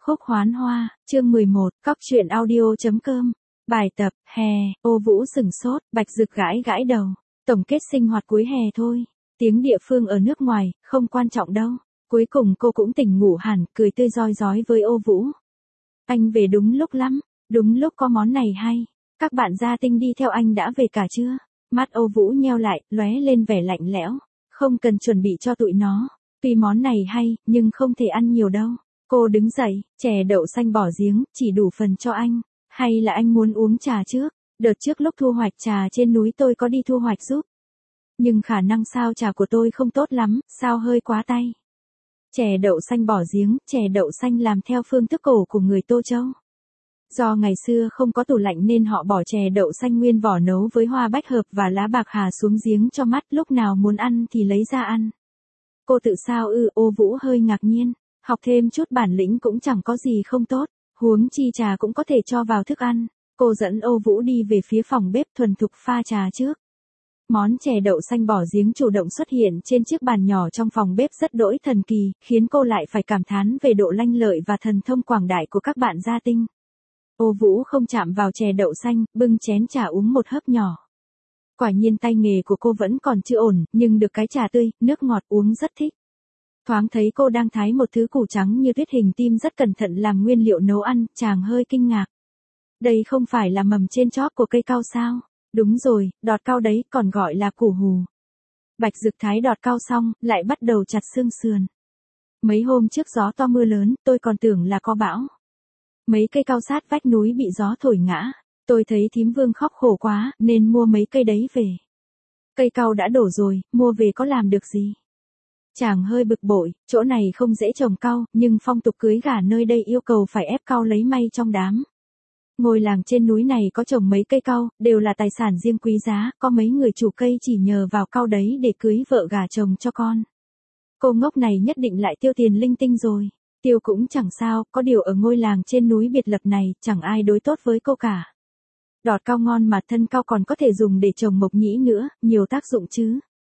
Khúc Hoán Hoa, chương 11, Cóc truyện audio.com. Bài tập, hè, Ô Vũ sửng sốt, Bạch Dực gãi gãi đầu. Tổng kết sinh hoạt cuối hè thôi. Tiếng địa phương ở nước ngoài, không quan trọng đâu. Cuối cùng cô cũng tỉnh ngủ hẳn, cười tươi rói rói với Ô Vũ. Anh về đúng lúc lắm, đúng lúc có món này hay. Các bạn gia tinh đi theo anh đã về cả chưa? Mắt Ô Vũ nheo lại, lóe lên vẻ lạnh lẽo. Không cần chuẩn bị cho tụi nó. Tuy món này hay, nhưng không thể ăn nhiều đâu. Cô đứng dậy, chè đậu xanh bỏ giếng, chỉ đủ phần cho anh. Hay là anh muốn uống trà trước? Đợt trước lúc thu hoạch trà trên núi tôi có đi thu hoạch giúp. Nhưng khả năng sao trà của tôi không tốt lắm, sao hơi quá tay. Chè đậu xanh bỏ giếng, chè đậu xanh làm theo phương thức cổ của người Tô Châu. Do ngày xưa không có tủ lạnh nên họ bỏ chè đậu xanh nguyên vỏ nấu với hoa bách hợp và lá bạc hà xuống giếng cho mắt, lúc nào muốn ăn thì lấy ra ăn. Cô tự sao ư? Ô Vũ hơi ngạc nhiên. Học thêm chút bản lĩnh cũng chẳng có gì không tốt, huống chi trà cũng có thể cho vào thức ăn. Cô dẫn Ô Vũ đi về phía phòng bếp thuần thục pha trà trước. Món chè đậu xanh bỏ giếng chủ động xuất hiện trên chiếc bàn nhỏ trong phòng bếp rất đỗi thần kỳ, khiến cô lại phải cảm thán về độ lanh lợi và thần thông quảng đại của các bạn gia tinh. Ô Vũ không chạm vào chè đậu xanh, bưng chén trà uống một hớp nhỏ. Quả nhiên tay nghề của cô vẫn còn chưa ổn, nhưng được cái trà tươi, nước ngọt uống rất thích. Thoáng thấy cô đang thái một thứ củ trắng như tuyết hình tim rất cẩn thận làm nguyên liệu nấu ăn, chàng hơi kinh ngạc. Đây không phải là mầm trên chóp của cây cau sao? Đúng rồi, đọt cau đấy, còn gọi là củ hù. Bạch Dực thái đọt cau xong, lại bắt đầu chặt xương sườn. Mấy hôm trước gió to mưa lớn, tôi còn tưởng là có bão. Mấy cây cau sát vách núi bị gió thổi ngã. Tôi thấy thím Vương khóc khổ quá, nên mua mấy cây đấy về. Cây cau đã đổ rồi, mua về có làm được gì? Chàng hơi bực bội, chỗ này không dễ trồng cau, nhưng phong tục cưới gả nơi đây yêu cầu phải ép cau lấy may trong đám. Ngôi làng trên núi này có trồng mấy cây cau, đều là tài sản riêng quý giá, có mấy người chủ cây chỉ nhờ vào cau đấy để cưới vợ gả chồng cho con. Cô ngốc này nhất định lại tiêu tiền linh tinh rồi. Tiêu cũng chẳng sao, có điều ở ngôi làng trên núi biệt lập này, chẳng ai đối tốt với cô cả. Đọt cau ngon mà thân cau còn có thể dùng để trồng mộc nhĩ nữa, nhiều tác dụng chứ.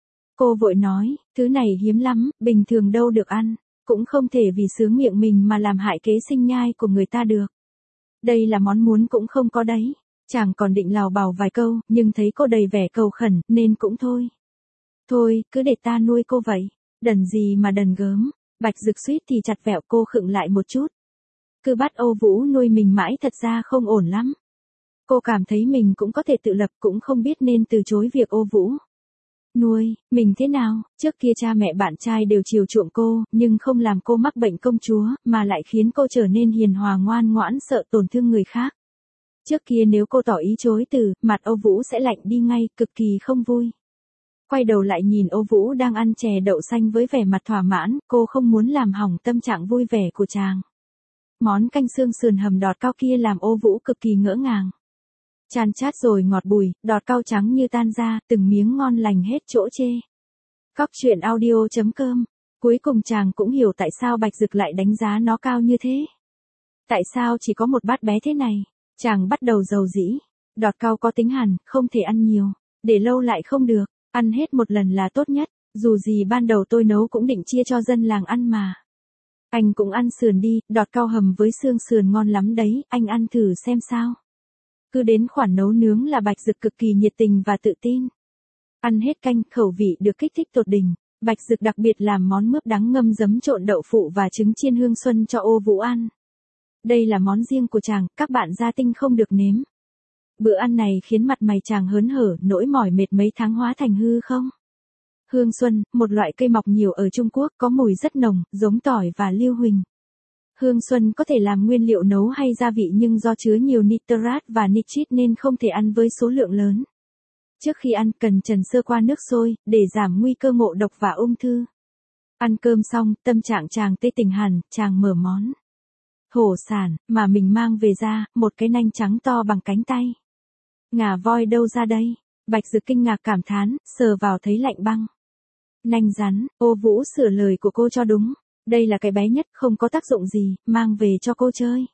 Cô vội nói, thứ này hiếm lắm, bình thường đâu được ăn, cũng không thể vì sướng miệng mình mà làm hại kế sinh nhai của người ta được. Đây là món muốn cũng không có đấy. Chàng còn định lào bảo vài câu, nhưng thấy cô đầy vẻ cầu khẩn, nên cũng thôi. Thôi, cứ để ta nuôi cô vậy. Đần gì mà đần gớm. Bạch Dực suýt thì chặt vẹo cô khựng lại một chút. Cứ bắt Ô Vũ nuôi mình mãi thật ra không ổn lắm. Cô cảm thấy mình cũng có thể tự lập, cũng không biết nên từ chối việc Ô Vũ nuôi mình thế nào. Trước kia cha mẹ bạn trai đều chiều chuộng cô, nhưng không làm cô mắc bệnh công chúa, mà lại khiến cô trở nên hiền hòa ngoan ngoãn, sợ tổn thương người khác. Trước kia nếu cô tỏ ý chối từ, mặt Ô Vũ sẽ lạnh đi ngay, cực kỳ không vui. Quay đầu lại nhìn Ô Vũ đang ăn chè đậu xanh với vẻ mặt thỏa mãn, cô không muốn làm hỏng tâm trạng vui vẻ của chàng. Món canh xương sườn hầm đọt cau kia làm Ô Vũ cực kỳ ngỡ ngàng. Chan chát rồi ngọt bùi, đọt cau trắng như tan ra, từng miếng ngon lành hết chỗ chê. Cóc truyện audio.com. Cuối cùng chàng cũng hiểu tại sao Bạch Dực lại đánh giá nó cao như thế. Tại sao chỉ có một bát bé thế này? Chàng bắt đầu rầu rĩ. Đọt cau có tính hàn, không thể ăn nhiều. Để lâu lại không được, ăn hết một lần là tốt nhất. Dù gì ban đầu tôi nấu cũng định chia cho dân làng ăn mà. Anh cũng ăn sườn đi, đọt cau hầm với xương sườn ngon lắm đấy, anh ăn thử xem sao. Cứ đến khoản nấu nướng là Bạch Dực cực kỳ nhiệt tình và tự tin. Ăn hết canh, khẩu vị được kích thích tột đỉnh. Bạch Dực đặc biệt làm món mướp đắng ngâm giấm trộn đậu phụ và trứng chiên hương xuân cho Ô Vũ ăn. Đây là món riêng của chàng, các bạn gia tinh không được nếm. Bữa ăn này khiến mặt mày chàng hớn hở, nỗi mỏi mệt mấy tháng hóa thành hư không. Hương xuân, một loại cây mọc nhiều ở Trung Quốc, có mùi rất nồng, giống tỏi và lưu huỳnh. Hương xuân có thể làm nguyên liệu nấu hay gia vị, nhưng do chứa nhiều nitrat và nitrit nên không thể ăn với số lượng lớn. Trước khi ăn cần trần sơ qua nước sôi, để giảm nguy cơ ngộ độc và ung thư. Ăn cơm xong, tâm trạng chàng tê tỉnh hẳn, chàng mở món hổ sản, mà mình mang về ra, một cái nanh trắng to bằng cánh tay. Ngà voi đâu ra đây? Bạch Dực kinh ngạc cảm thán, sờ vào thấy lạnh băng. Nanh rắn, Ô Vũ sửa lời của cô cho đúng. Đây là cái bé nhất, không có tác dụng gì, mang về cho cô chơi.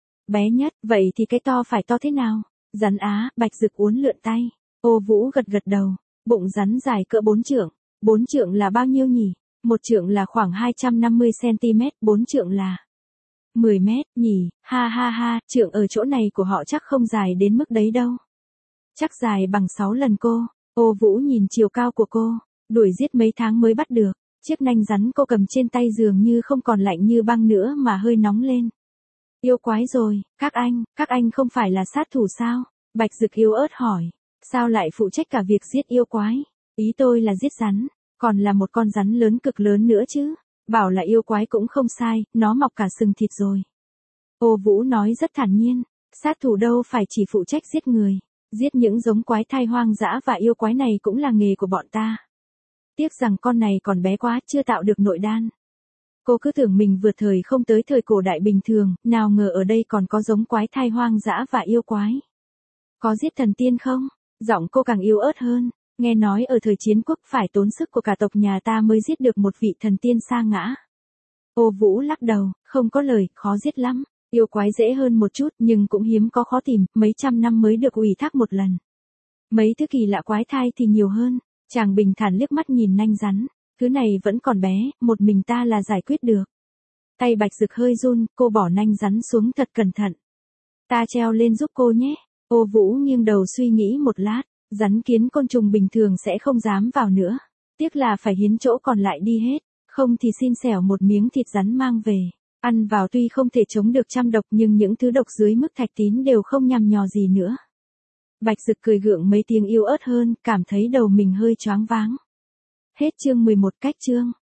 Bé nhất, vậy thì cái to phải to thế nào? Rắn á, Bạch Dực uốn lượn tay. Ô Vũ gật gật đầu. Bụng rắn dài cỡ 4 trượng. 4 trượng là bao nhiêu nhỉ? 1 trượng là khoảng 250 cm, 4 trượng là 10 mét, nhỉ, ha ha ha, trượng ở chỗ này của họ chắc không dài đến mức đấy đâu. Chắc dài bằng 6 lần cô. Ô Vũ nhìn chiều cao của cô, đuổi giết mấy tháng mới bắt được. Chiếc nanh rắn cô cầm trên tay dường như không còn lạnh như băng nữa mà hơi nóng lên. Yêu quái rồi, các anh không phải là sát thủ sao? Bạch Dực yếu ớt hỏi. Sao lại phụ trách cả việc giết yêu quái? Ý tôi là giết rắn, còn là một con rắn lớn cực lớn nữa chứ. Bảo là yêu quái cũng không sai, nó mọc cả sừng thịt rồi. Ô Vũ nói rất thản nhiên, sát thủ đâu phải chỉ phụ trách giết người. Giết những giống quái thai hoang dã và yêu quái này cũng là nghề của bọn ta. Tiếc rằng con này còn bé quá, chưa tạo được nội đan. Cô cứ tưởng mình vượt thời không tới thời cổ đại bình thường, nào ngờ ở đây còn có giống quái thai hoang dã và yêu quái. Có giết thần tiên không? Giọng cô càng yếu ớt hơn. Nghe nói ở thời chiến quốc phải tốn sức của cả tộc nhà ta mới giết được một vị thần tiên sa ngã. Ô Vũ lắc đầu, không có lời, khó giết lắm. Yêu quái dễ hơn một chút nhưng cũng hiếm có khó tìm, mấy trăm năm mới được ủy thác một lần. Mấy thứ kỳ lạ quái thai thì nhiều hơn. Chàng bình thản liếc mắt nhìn nanh rắn. Thứ này vẫn còn bé, một mình ta là giải quyết được. Tay Bạch Dực hơi run, cô bỏ nanh rắn xuống thật cẩn thận. Ta treo lên giúp cô nhé. Ô Vũ nghiêng đầu suy nghĩ một lát. Rắn kiến côn trùng bình thường sẽ không dám vào nữa. Tiếc là phải hiến chỗ còn lại đi hết. Không thì xin xẻo một miếng thịt rắn mang về. Ăn vào tuy không thể chống được trăm độc nhưng những thứ độc dưới mức thạch tín đều không nhằm nhò gì nữa. Bạch Dực cười gượng mấy tiếng yếu ớt hơn, cảm thấy đầu mình hơi choáng váng. Hết chương 11 cách chương.